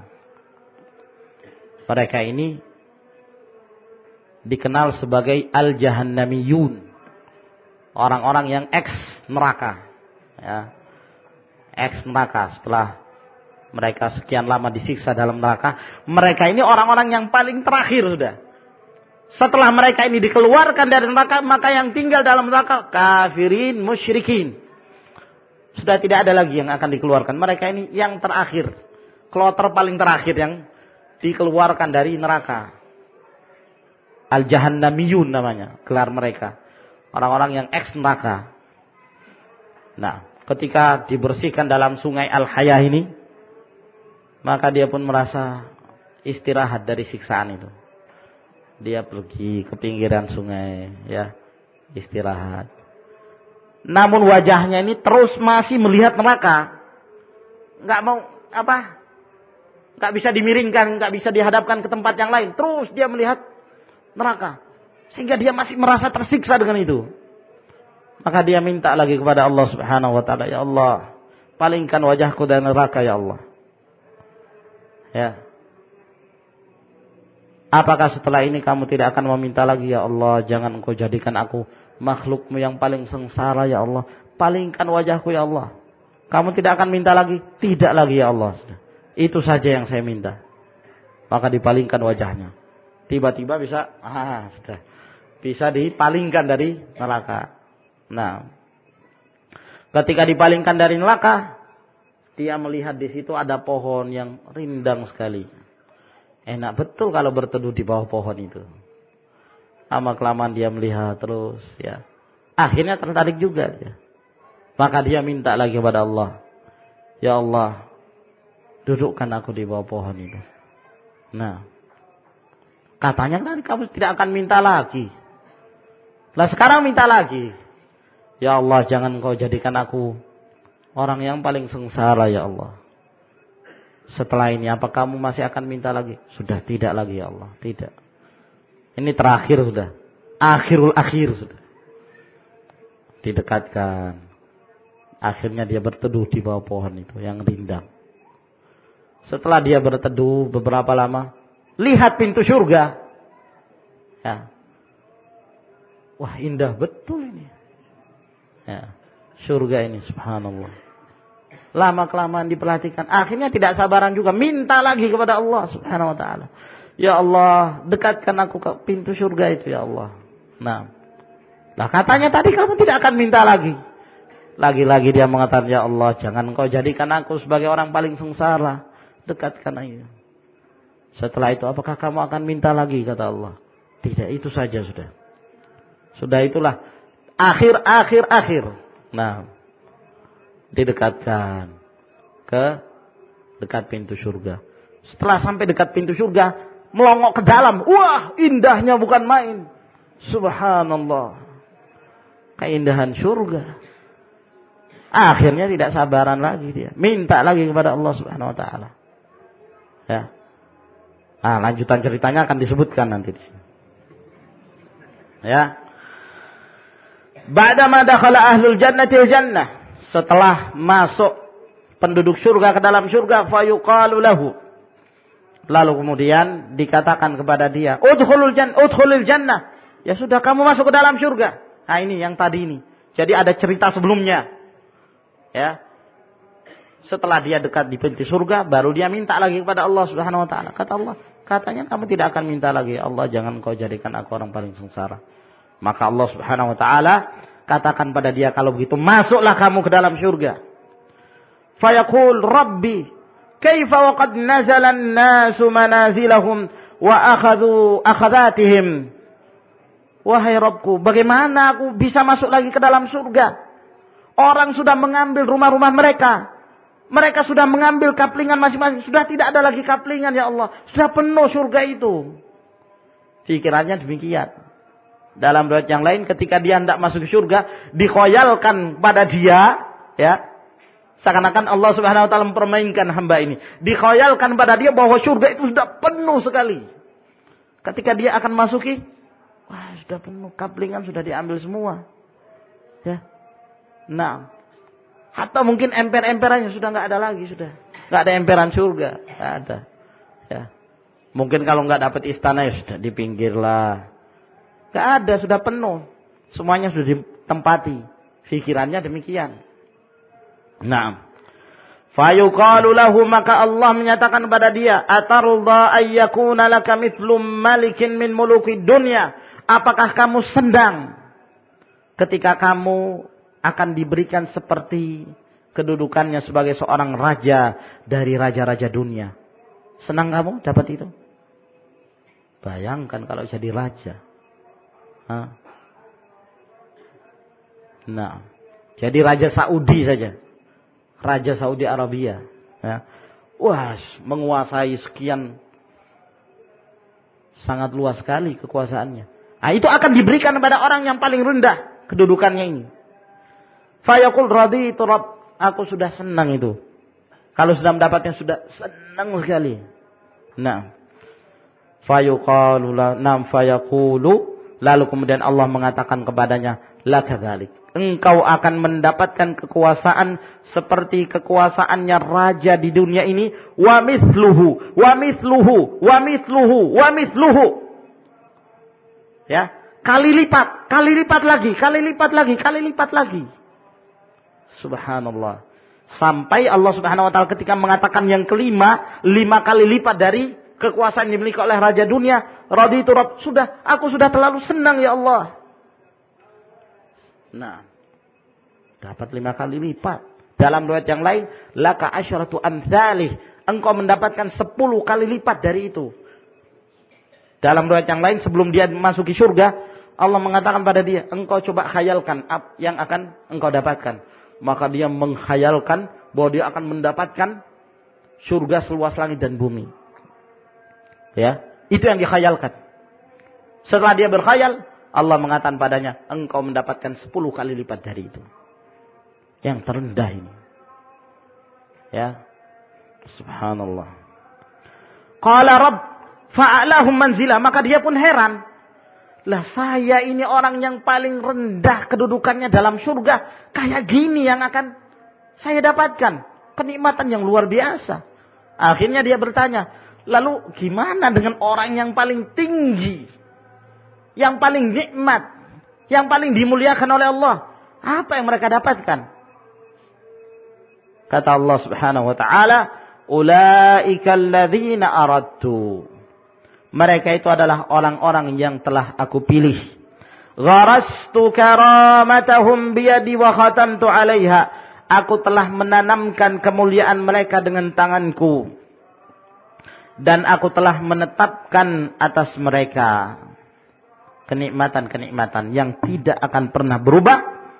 mereka ini dikenal sebagai Al-Jahannamiyun, orang-orang yang ex neraka. Ya. Ex neraka. Setelah mereka sekian lama disiksa dalam neraka, mereka ini orang-orang yang paling terakhir sudah. Setelah mereka ini dikeluarkan dari neraka, maka yang tinggal dalam neraka kafirin, musyrikin. Sudah tidak ada lagi yang akan dikeluarkan. Mereka ini yang terakhir, kloter paling terakhir yang dikeluarkan dari neraka. Al-Jahannamiyun namanya gelar mereka, orang-orang yang ex neraka. Nah, ketika dibersihkan dalam sungai Al-Hayah ini, maka dia pun merasa istirahat dari siksaan itu. Dia pergi ke pinggiran sungai, ya, istirahat. Namun wajahnya ini terus masih melihat neraka. Enggak mau apa? Enggak bisa dimiringkan, enggak bisa dihadapkan ke tempat yang lain. Terus dia melihat neraka. Sehingga dia masih merasa tersiksa dengan itu. Maka dia minta lagi kepada Allah Subhanahu wa taala, ya Allah, palingkan wajahku dari neraka ya Allah. Ya. Apakah setelah ini kamu tidak akan meminta lagi, ya Allah, jangan engkau jadikan aku makhlukmu yang paling sengsara ya Allah. Palingkan wajahku ya Allah. Kamu tidak akan minta lagi? Tidak lagi ya Allah. Itu saja yang saya minta. Maka dipalingkan wajahnya. Tiba-tiba bisa, ah, sudah. Bisa dipalingkan dari neraka. Nah, ketika dipalingkan dari neraka, dia melihat di situ ada pohon yang rindang sekali. Enak betul kalau berteduh di bawah pohon itu. Lama kelamaan dia melihat terus, ya. Akhirnya tertarik juga, ya. Maka dia minta lagi kepada Allah, ya Allah, dudukkan aku di bawah pohon itu. Nah, katanya nanti kamu tidak akan minta lagi. Lah sekarang minta lagi. Ya Allah, jangan kau jadikan aku orang yang paling sengsara ya Allah. Setelah ini apa kamu masih akan minta lagi? Sudah tidak lagi ya Allah, tidak. Ini terakhir sudah. Akhirul akhir sudah. Didekatkan. Akhirnya dia berteduh di bawah pohon itu yang rindang. Setelah dia berteduh beberapa lama, lihat pintu surga. Ya. Wah, indah betul ini. Ya. Surga ini subhanallah. Lama-kelamaan diperhatikan. Akhirnya tidak sabaran juga. Minta lagi kepada Allah subhanahu wa ta'ala. Ya Allah, dekatkan aku ke pintu surga itu ya Allah. Nah. Lah katanya tadi kamu tidak akan minta lagi. Lagi-lagi dia mengatakan, ya Allah, jangan engkau jadikan aku sebagai orang paling sengsara. Dekatkan aja. Setelah itu apakah kamu akan minta lagi, kata Allah. Tidak, itu saja sudah. Sudah itulah. Akhir, akhir, akhir. Nah. Didekatkan ke dekat pintu surga. Setelah sampai dekat pintu surga, melongok ke dalam. Wah, indahnya bukan main. Subhanallah. Keindahan surga. Akhirnya tidak sabaran lagi dia. Minta lagi kepada Allah Subhanahu wa taala. Ya. Nah, lanjutan ceritanya akan disebutkan nanti di sini. Ya. Ba'da ma dakhala ahlul jannati jannah. Setelah masuk penduduk surga ke dalam surga, fayuqalu lahu. Lalu kemudian dikatakan kepada dia, udkhulul jannah, udkhulil jannah. Ya sudah, kamu masuk ke dalam surga. Nah ini yang tadi ini. Jadi ada cerita sebelumnya. Ya. Setelah dia dekat di pintu surga, baru dia minta lagi kepada Allah Subhanahu wa taala. Kata Allah, katanya kamu tidak akan minta lagi. Allah, jangan kau jadikan aku orang paling sengsara. Maka Allah Subhanahu wa taala katakan pada dia, kalau begitu masuklah kamu ke dalam surga. Fayaqul Rabbi, kaifa wa qad nazala an-nasu manazilahum wa akhadhu akhadhatihim. Wahai Rabbku, bagaimana aku bisa masuk lagi ke dalam surga? Orang sudah mengambil rumah-rumah mereka. Mereka sudah mengambil kaplingan masing-masing. Sudah tidak ada lagi kaplingan, ya Allah. Sudah penuh surga itu. Pikirannya demikian. Dalam riwayat yang lain, ketika dia hendak masuk ke surga, dikhoyalkan pada dia, ya, seakan-akan Allah Subhanahu wa taala mempermainkan hamba ini. Dikhoyalkan pada dia bahwa surga itu sudah penuh sekali. Ketika dia akan masuki, wah, sudah penuh, kaplingan sudah diambil semua. Ya. Nah, atau mungkin emper-emperannya sudah enggak ada lagi, sudah. Enggak ada emperan surga, enggak ada. Ya. Mungkin kalau enggak dapat istana ya sudah di pinggir lah. Enggak ada, sudah penuh. Semuanya sudah ditempati. Pikirannya demikian. Nah, fayuqalu lahu, maka Allah menyatakan kepada dia, atarda ayyakuna laka mithlu malikin min mulukid dunya. Apakah kamu senang ketika kamu akan diberikan seperti kedudukannya sebagai seorang raja dari raja-raja dunia? Senang kamu dapat itu? Bayangkan kalau jadi raja. Hah? Nah, jadi raja Saudi saja. Raja Saudi Arabia. Ya. Wah, menguasai sekian, sangat luas sekali kekuasaannya. Nah, itu akan diberikan kepada orang yang paling rendah kedudukannya ini. Fayaqul raditu Rabb, aku sudah senang itu. Kalau sudah mendapatnya sudah senang sekali. Nah, fayuqalu la nam fayaqulu, lalu kemudian Allah mengatakan kepadanya, la kadzalik. Engkau akan mendapatkan kekuasaan seperti kekuasaannya raja di dunia ini, wa mithluhu, wa mithluhu, wa mithluhu, wa mithluhu. Ya, kali lipat, kali lipat lagi, kali lipat lagi, kali lipat lagi. Subhanallah. Sampai Allah Subhanahu wa taala ketika mengatakan yang kelima, lima kali lipat dari kekuasaan yang dimiliki oleh raja dunia, raditu Rabb, sudah, aku sudah terlalu senang ya Allah. Nah, dapat lima kali lipat. Dalam riwayat yang lain, laka asyratu amsalih, engkau mendapatkan sepuluh kali lipat dari itu. Dalam riwayat yang lain, sebelum dia masuki surga, Allah mengatakan pada dia, engkau coba khayalkan apa yang akan engkau dapatkan. Maka dia menghayalkan bahwa dia akan mendapatkan surga seluas langit dan bumi. Ya, itu yang dikhayalkan. Setelah dia berkhayal, Allah mengatakan padanya, engkau mendapatkan sepuluh kali lipat dari itu. Yang terendah ini. Ya. Subhanallah. Qala Rabb fa'alahum manzilah, maka dia pun heran. Lah saya ini orang yang paling rendah kedudukannya dalam surga. Kayak gini yang akan saya dapatkan. Kenikmatan yang luar biasa. Akhirnya dia bertanya, lalu gimana dengan orang yang paling tinggi? Yang paling nikmat? Yang paling dimuliakan oleh Allah? Apa yang mereka dapatkan? Kata Allah Subhanahu wa taala, "Ulaika alladzina aradtu." Mereka itu adalah orang-orang yang telah aku pilih. Gharastu karamatahum biyadi wa khatamtu 'alaiha. Aku telah menanamkan kemuliaan mereka dengan tanganku. Dan aku telah menetapkan atas mereka kenikmatan-kenikmatan yang tidak akan pernah berubah.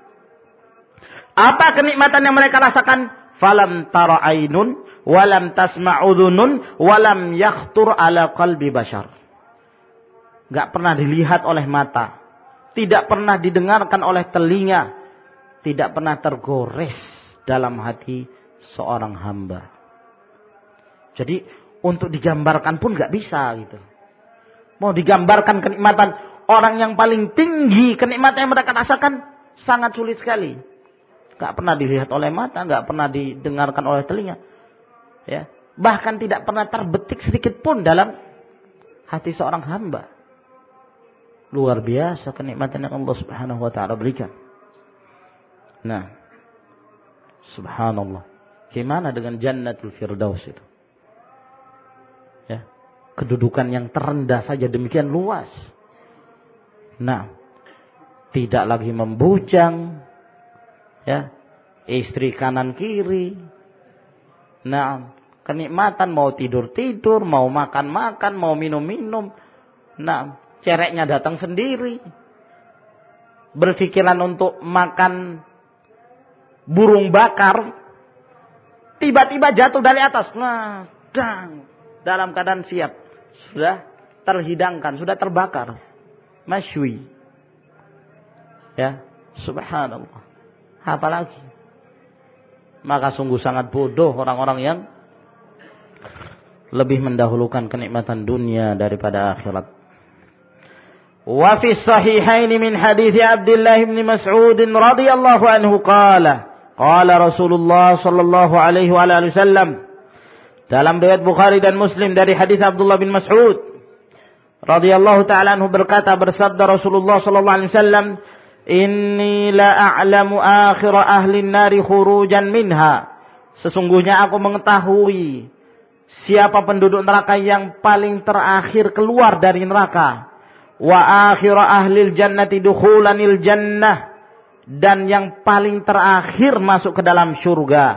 Apa kenikmatan yang mereka rasakan? Falam tara ainun walam tasma'u dhunun walam yakhtur ala qalbi bashar. Enggak pernah dilihat oleh mata, tidak pernah didengarkan oleh telinga, tidak pernah tergores dalam hati seorang hamba. Jadi untuk digambarkan pun enggak bisa gitu. Mau digambarkan kenikmatan orang yang paling tinggi, kenikmatan yang mereka rasakan sangat sulit sekali. Enggak pernah dilihat oleh mata, enggak pernah didengarkan oleh telinga. Ya, bahkan tidak pernah terbetik sedikit pun dalam hati seorang hamba. Luar biasa kenikmatan yang Allah Subhanahu wa taala berikan. Nah, subhanallah. Gimana dengan Jannatul Firdaus itu? Ya, kedudukan yang terendah saja demikian luas. Nah, tidak lagi membujang, ya, istri kanan kiri. Nah, kenikmatan mau tidur-tidur, mau makan-makan, mau minum-minum. Nah, cereknya datang sendiri. Berpikiran untuk makan burung bakar, tiba-tiba jatuh dari atas. Nah, dang, dalam keadaan siap. Sudah terhidangkan, sudah terbakar. Masywi. Ya, subhanallah. Apalagi? Maka sungguh sangat bodoh orang-orang yang lebih mendahulukan kenikmatan dunia daripada akhirat. Wa fi sahihain min hadits Abdullah bin Mas'ud radhiyallahu anhu qala qala Rasulullah sallallahu alaihi wa alihi wasallam, dalam riwayat Bukhari dan Muslim dari hadis Abdullah bin Mas'ud radhiyallahu taala anhu berkata, bersabda Rasulullah sallallahu alaihi wasallam, "Inni la a'lamu akhir ahli an-nari khurujan minha." Sesungguhnya aku mengetahui siapa penduduk neraka yang paling terakhir keluar dari neraka. Wa akhir ahli al-jannati dukhulanil jannah, dan yang paling terakhir masuk ke dalam surga.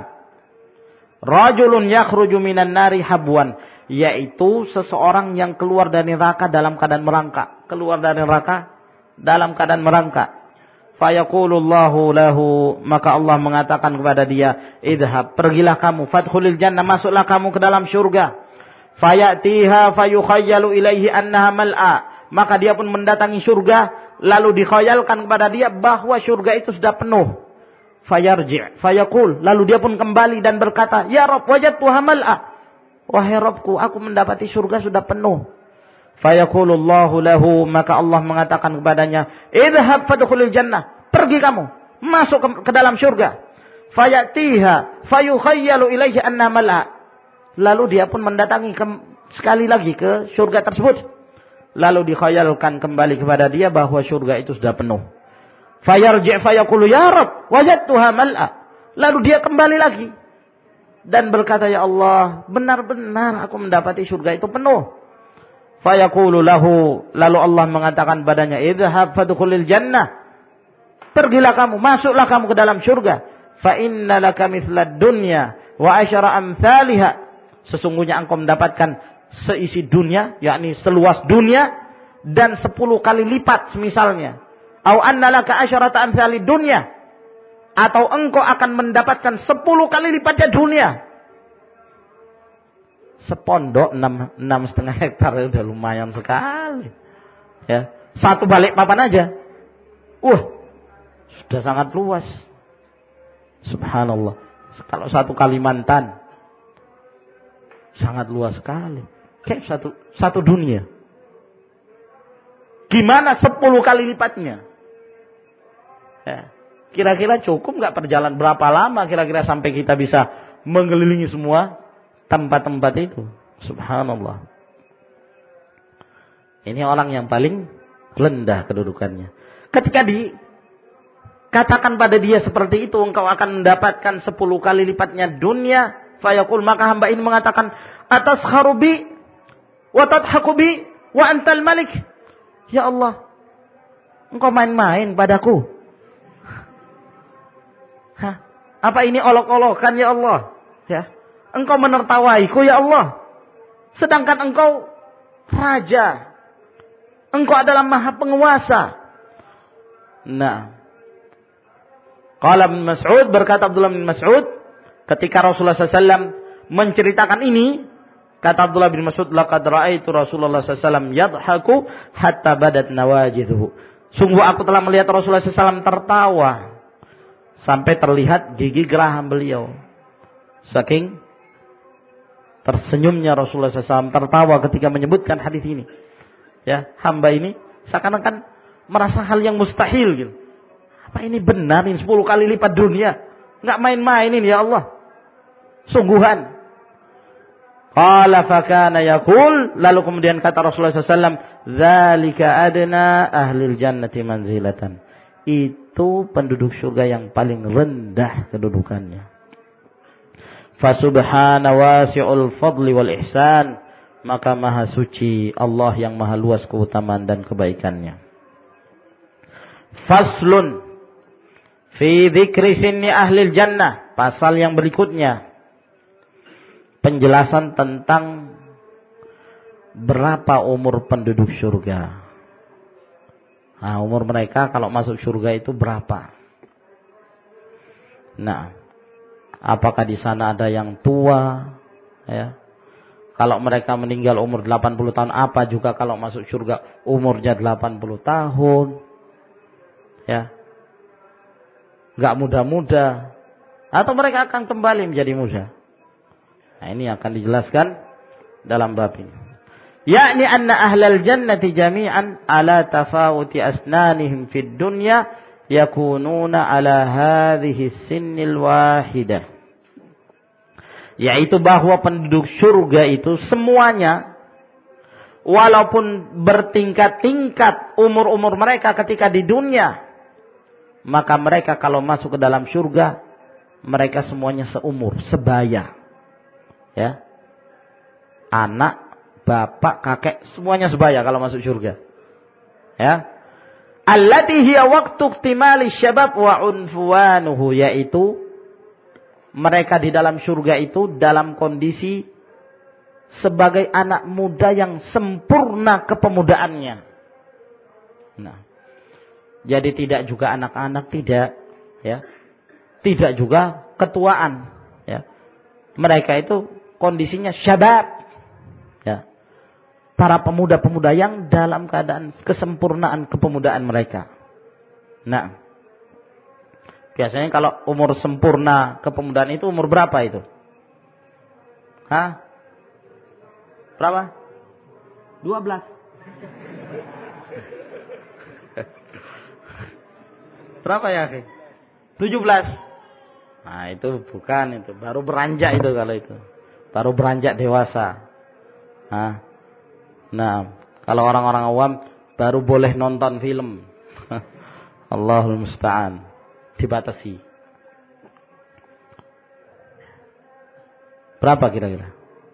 Rajulun yakhruju minan nari habwan, yaitu seseorang yang keluar dari neraka dalam keadaan merangkak, keluar dari neraka dalam keadaan merangkak. Fayaqulullahu lahu, maka Allah mengatakan kepada dia, idhab, pergilah kamu, fadkhulil jannah, masuklah kamu ke dalam surga. Fayatiha fayukhayyalu ilaihi annaha mal'a, maka dia pun mendatangi surga, lalu dikhayalkan kepada dia bahwa surga itu sudah penuh. Fayarji' fayaqul, lalu dia pun kembali dan berkata, ya Rabb, wajadtuha mal'a, wahai Rabbku, aku mendapati surga sudah penuh. Fayaqulullahu lahu, maka Allah mengatakan kepadanya, idhab fadkhulil jannah, pergi kamu, masuk ke, ke dalam surga. Fayatiha fayukhayyalu ilaihi anna mal'a, lalu dia pun mendatangi ke, sekali lagi ke surga tersebut, lalu dikhayalkan kembali kepada dia bahwa surga itu sudah penuh. Fayarji' fayaqulu ya Rabb wajadtuha mal'a, lalu dia kembali lagi dan berkata, ya Allah, benar-benar aku mendapati surga itu penuh. Fayaqulu lahu, lalu Allah mengatakan padanya, idhab fadkhulil jannah, pergilah kamu, masuklah kamu ke dalam surga. Fa inna laka mithlad dunya wa asyara amsalha, sesungguhnya engkau mendapatkan seisi dunia, yakni seluas dunia dan sepuluh kali lipat semisalnya. Au anna laka asyarata amsalid dunya, atau engkau akan mendapatkan sepuluh kali lipatnya dunia. Sepondok enam enam setengah hektar itu udah lumayan sekali. Ya, satu balik papan aja, wah, sudah sangat luas. Subhanallah. Kalau satu Kalimantan, sangat luas sekali. Kayak satu satu dunia. Gimana sepuluh kali lipatnya? Ya, kira-kira cukup nggak perjalanan berapa lama? Kira-kira sampai kita bisa mengelilingi semua tempat-tempat itu. Subhanallah. Ini orang yang paling rendah kedudukannya. Ketika dikatakan katakan pada dia seperti itu, engkau akan mendapatkan sepuluh kali lipatnya dunia. Fayaqul, maka hamba ini mengatakan, ataskharu bi wa tadhaku bi wa antal malik. Ya Allah, engkau main-main padaku. Hah? Apa ini olok-olokan ya Allah? Ya. Engkau menertawaiku ya Allah. Sedangkan engkau raja. Engkau adalah maha penguasa. Nah. Qala bin Mas'ud, berkata Abdullah bin Mas'ud, ketika Rasulullah sallallahu alaihi wasallam menceritakan ini, kata Abdullah bin Mas'ud, laqad ra'aitu Rasulullah sallallahu alaihi wasallam yadhaku hatta badat nawajidhu. Sungguh aku telah melihat Rasulullah sallallahu alaihi wasallam tertawa sampai terlihat gigi geraham beliau. Saking tersenyumnya Rasulullah sallallahu alaihi wasallam tertawa ketika menyebutkan hadis ini. Ya, hamba ini seakan-akan merasa hal yang mustahil gitu. Apa ini benar ini sepuluh kali lipat dunia? Enggak main-main ini ya Allah. Sungguhan. Qala fakana yaqul, lalu kemudian kata Rasulullah sallallahu alaihi wasallam, "Dzalika adna ahlil jannati manzilatan." Itu penduduk surga yang paling rendah kedudukannya. Fa subhana wasi'ul fadli wal ihsan, maka maha suci Allah yang maha luas keutamaan dan kebaikannya. Faslun fi dzikri sinni ahlil jannah, pasal yang berikutnya penjelasan tentang berapa umur penduduk surga. Nah, umur mereka kalau masuk surga itu berapa? Nah, apakah di sana ada yang tua? Ya. Kalau mereka meninggal umur delapan puluh tahun, apa juga kalau masuk surga umurnya delapan puluh tahun? Ya. Enggak muda-muda. Atau mereka akan kembali menjadi muda. Nah, ini akan dijelaskan dalam bab ini. Yakni anna ahlal jannati jami'an ala tafawuti asnanihim fid dunya yakununa ala hadhihi sinnil wahidah. Yaitu bahwa penduduk surga itu semuanya walaupun bertingkat-tingkat umur-umur mereka ketika di dunia, maka mereka kalau masuk ke dalam surga mereka semuanya seumur, sebaya. Ya. Anak, bapak, kakek semuanya sebaya kalau masuk surga. Ya. Allati hiya waqtu ihtimali syabab wa unfuwanuhu, yaitu mereka di dalam surga itu dalam kondisi sebagai anak muda yang sempurna kepemudaannya. Nah, jadi tidak juga anak-anak, tidak, ya, tidak juga ketuaan, ya. Mereka itu kondisinya syabab, ya, para pemuda-pemuda yang dalam keadaan kesempurnaan kepemudaan mereka. Nah, biasanya kalau umur sempurna kepemudaan itu umur berapa itu? Hah? Berapa? dua belas. Berapa ya, Ki? tujuh belas. Nah, itu bukan itu, baru beranjak itu kalau itu. Baru beranjak dewasa. Nah, nah, kalau orang-orang awam baru boleh nonton film. Allahul musta'an. Dibatasi. Berapa kira-kira?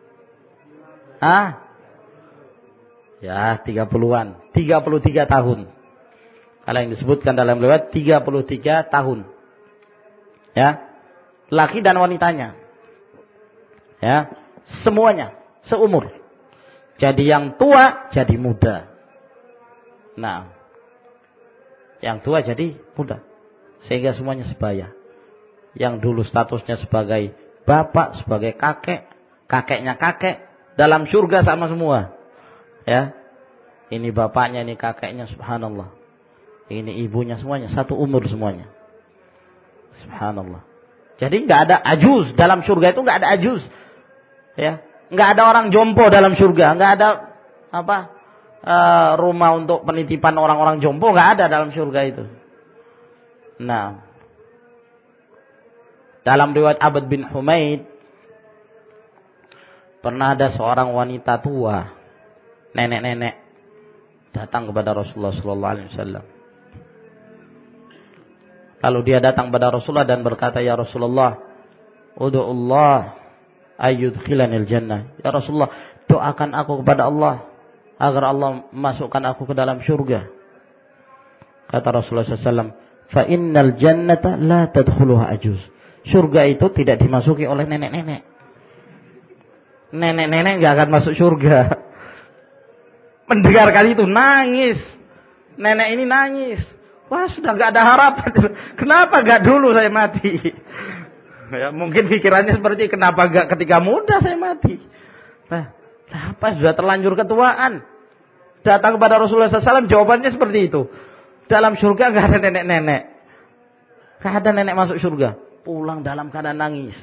Ah? Ya, tiga puluhan. tiga puluh tiga tahun. Kalau yang disebutkan dalam riwayat tiga puluh tiga tahun. Ya. Laki dan wanitanya. Ya, semuanya seumur. Jadi yang tua jadi muda. Nah, yang tua jadi muda. Sehingga semuanya sebaya. Yang dulu statusnya sebagai bapak, sebagai kakek, kakeknya kakek, dalam surga sama semua. Ya. Ini bapaknya, ini kakeknya, subhanallah. Ini ibunya, semuanya satu umur semuanya. Subhanallah. Jadi enggak ada ajuz dalam surga, itu enggak ada ajuz. Ya, enggak ada orang jompo dalam surga, enggak ada apa? Uh, rumah untuk penitipan orang-orang jompo, enggak ada dalam surga itu. Nah, dalam riwayat Abd bin Humaid, pernah ada seorang wanita tua, nenek-nenek, datang kepada Rasulullah sallallahu alaihi wasallam. Lalu dia datang pada Rasulullah dan berkata, "Ya Rasulullah, ud'ullah ayyudkhilanil jannah." Ya Rasulullah, doakan aku kepada Allah agar Allah masukkan aku ke dalam surga. Kata Rasulullah sallallahu alaihi wasallam, "Fa innal jannata la tadkhuluha ajuz." Surga itu tidak dimasuki oleh nenek-nenek. Nenek-nenek enggak akan masuk surga. Mendengarkan itu nangis. Nenek ini nangis. Wah, sudah enggak ada harapan. Kenapa enggak dulu saya mati? Ya, mungkin pikirannya seperti kenapa enggak ketika muda saya mati? Nah, apa sudah terlanjur ketuaan? Datang kepada Rasulullah sallallahu alaihi wasallam, jawabannya seperti itu. Dalam surga enggak ada nenek-nenek. Enggak ada nenek masuk surga. Pulang dalam keadaan nangis.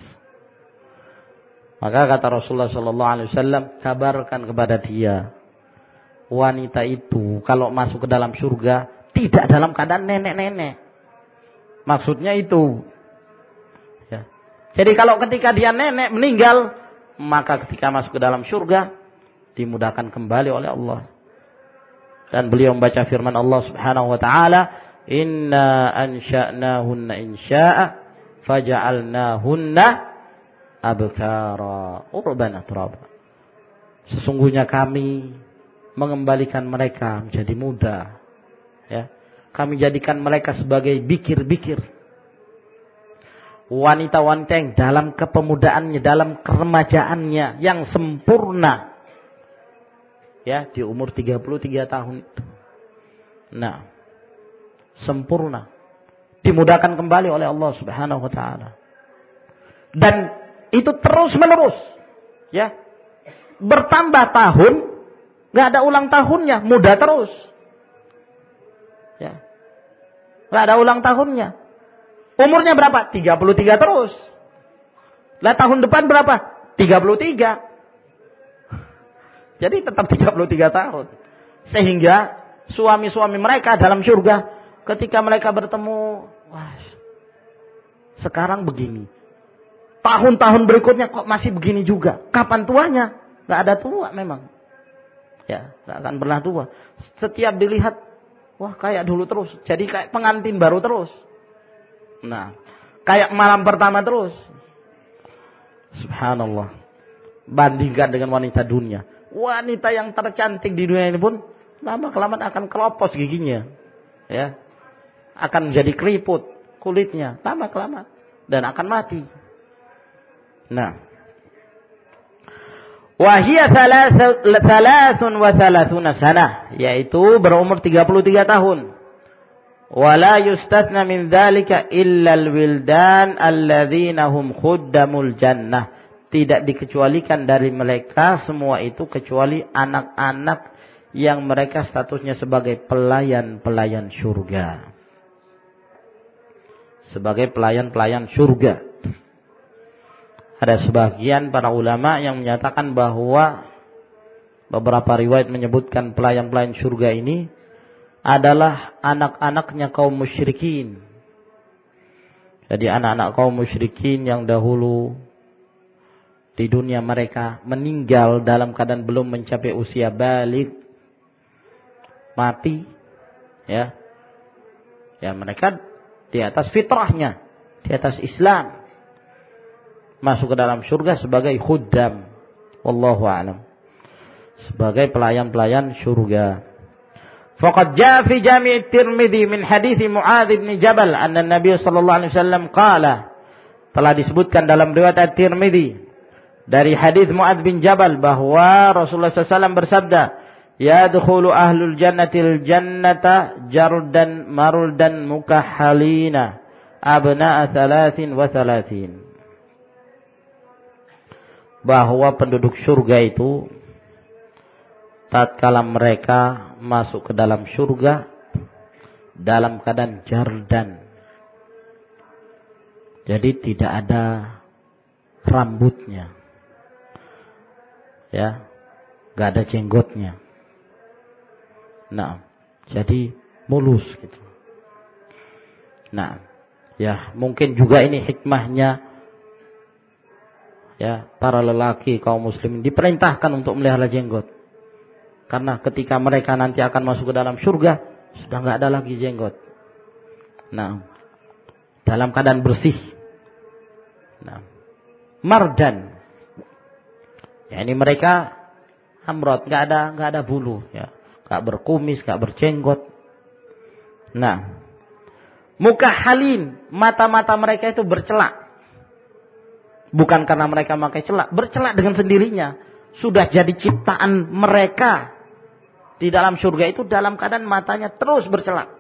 Maka kata Rasulullah sallallahu alaihi wasallam, kabarkan kepada dia, wanita itu kalau masuk ke dalam surga tidak dalam keadaan nenek-nenek. Maksudnya itu. Ya. Jadi kalau ketika dia nenek meninggal, maka ketika masuk ke dalam surga dimudahkan kembali oleh Allah. Dan beliau membaca firman Allah Subhanahu wa taala, "Inna ansha'nahunna insya'a faja'alnahunna abkara urban atraba." Sesungguhnya kami mengembalikan mereka menjadi muda. Ya. Kami jadikan mereka sebagai bikir-bikir. Wanita-wanita yang dalam kepemudaannya, dalam keremajaannya yang sempurna. Ya, di umur tiga puluh tiga tahun itu. Nah, sempurna. Dimudahkan kembali oleh Allah Subhanahu wa taala. Dan itu terus menerus, ya. Bertambah tahun, enggak ada ulang tahunnya, muda terus. Ya. Enggak ada ulang tahunnya. Umurnya berapa? tiga puluh tiga terus. Lah tahun depan berapa? tiga puluh tiga. Jadi tetap tiga puluh tiga tahun. Sehingga suami-suami mereka dalam surga ketika mereka bertemu, wah, sekarang begini. Tahun-tahun berikutnya kok masih begini juga. Kapan tuanya? Gak ada tua memang. Ya, gak akan pernah tua. Setiap dilihat, wah kayak dulu terus. Jadi kayak pengantin baru terus. Nah, kayak malam pertama terus. Subhanallah. Bandingkan dengan wanita dunia. Wanita yang tercantik di dunia ini pun lama-kelamaan akan kelopos giginya. Ya. Akan menjadi keriput kulitnya lama-kelamaan dan akan mati. Nah, wahia thalathun wa thalathuna sanah, yaitu berumur tiga puluh tiga tahun. Wala yustathna min dzalika illa al-wildan alladzina hum khuddamul jannah. Tidak dikecualikan dari mereka semua itu kecuali anak-anak yang mereka statusnya sebagai pelayan-pelayan surga. Sebagai pelayan-pelayan surga. Ada sebagian para ulama yang menyatakan bahwa beberapa riwayat menyebutkan pelayan-pelayan surga ini adalah anak-anaknya kaum musyrikin. Jadi anak-anak kaum musyrikin yang dahulu di dunia mereka meninggal dalam keadaan belum mencapai usia baligh, mati, ya, ya mereka di atas fitrahnya, di atas Islam, masuk ke dalam surga sebagai khuddam, wallahu a'lam, sebagai pelayan-pelayan surga. Faqad jaa fi Jami' at-Tirmidzi min hadits Mu'adz bin Jabal anna Nabi sallallahu alaihi wasallam qala, telah disebutkan dalam riwayat At-Tirmidzi dari hadis Mu'adz bin Jabal bahwa Rasulullah sallallahu alaihi wasallam bersabda, "Yadkhulu ahlul jannatil jannata jardan maruldan mukahhalina abna'a thalathin wa thalathin." Bahwa penduduk surga itu tatkala mereka masuk ke dalam surga dalam keadaan jardan. Jadi tidak ada rambutnya. Ya, nggak ada jenggotnya. Nah, jadi mulus gitu. Nah, ya mungkin juga ini hikmahnya. Ya, para lelaki kaum muslimin diperintahkan untuk melihara jenggot. Karena ketika mereka nanti akan masuk ke dalam surga, sudah nggak ada lagi jenggot. Nah, dalam keadaan bersih. Nah, mardan. Ya, ini mereka amrod, enggak ada enggak ada bulu ya. Enggak berkumis, enggak berjenggot. Nah, mukahhalin, mata-mata mereka itu bercelak. Bukan karena mereka memakai celak, bercelak dengan sendirinya. Sudah jadi ciptaan mereka. Di dalam surga itu dalam keadaan matanya terus bercelak.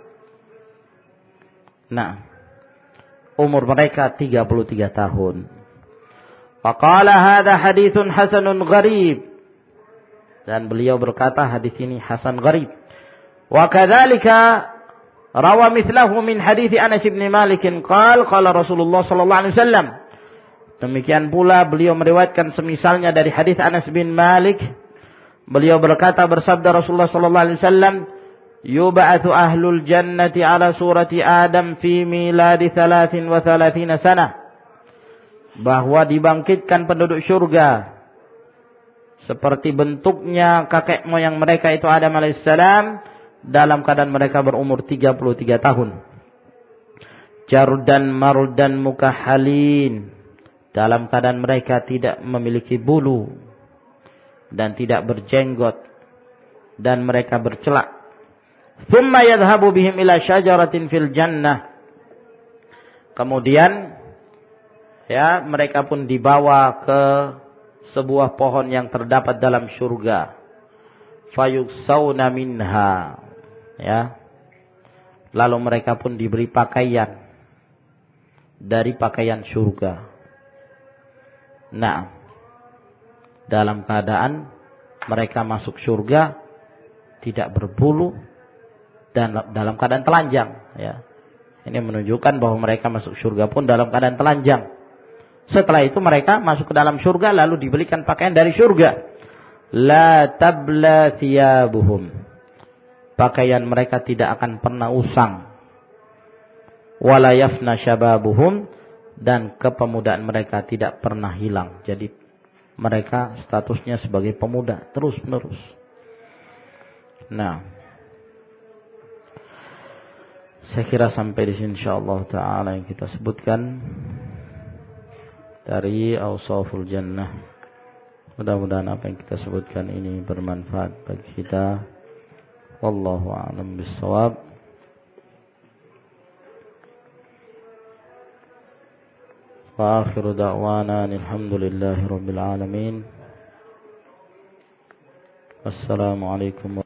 Nah, umur mereka tiga puluh tiga tahun. Faqala hadha hadithun hasanun gharib. Dan beliau berkata hadis ini hasan gharib. Wa kadzalika rawa mithlahu min hadits Anas bin Malik qala qala Rasulullah sallallahu alaihi wasallam. Demikian pula beliau meriwayatkan semisalnya dari hadis Anas bin Malik. Beliau berkata, bersabda Rasulullah sallallahu alaihi wasallam, "Yub'atsu ahlul jannati ala surati Adam fi miladi thalathin wa thalathina sanah." Bahwa dibangkitkan penduduk surga seperti bentuknya kakek moyang mereka itu Adam alaihissalam dalam keadaan mereka berumur tiga puluh tiga tahun. Jardan mardan mukahhalin, dalam keadaan mereka tidak memiliki bulu dan tidak berjenggot dan mereka bercelak. Thumma yadhhabu bihim ila syajaratin fil jannah. Kemudian ya mereka pun dibawa ke sebuah pohon yang terdapat dalam surga. Fayuksawna minha. Ya. Lalu mereka pun diberi pakaian dari pakaian surga. Nah, dalam keadaan mereka masuk surga tidak berbulu dan dalam keadaan telanjang, ya. Ini menunjukkan bahwa mereka masuk surga pun dalam keadaan telanjang. Setelah itu mereka masuk ke dalam surga lalu diberikan pakaian dari surga. La tabla thiyabuhum. Pakaian mereka tidak akan pernah usang. Wala yafna syababuhum. Dan kepemudaan mereka tidak pernah hilang. Jadi mereka statusnya sebagai pemuda terus menerus. Nah, saya kira sampai di sini insyaallah taala yang kita sebutkan dari Awsaful Jannah. Mudah-mudahan apa yang kita sebutkan ini bermanfaat bagi kita. Wallahu a'lam bishawab. Wa akhiru da'wana alhamdulillahi rabbil alamin. Wassalamu alaikum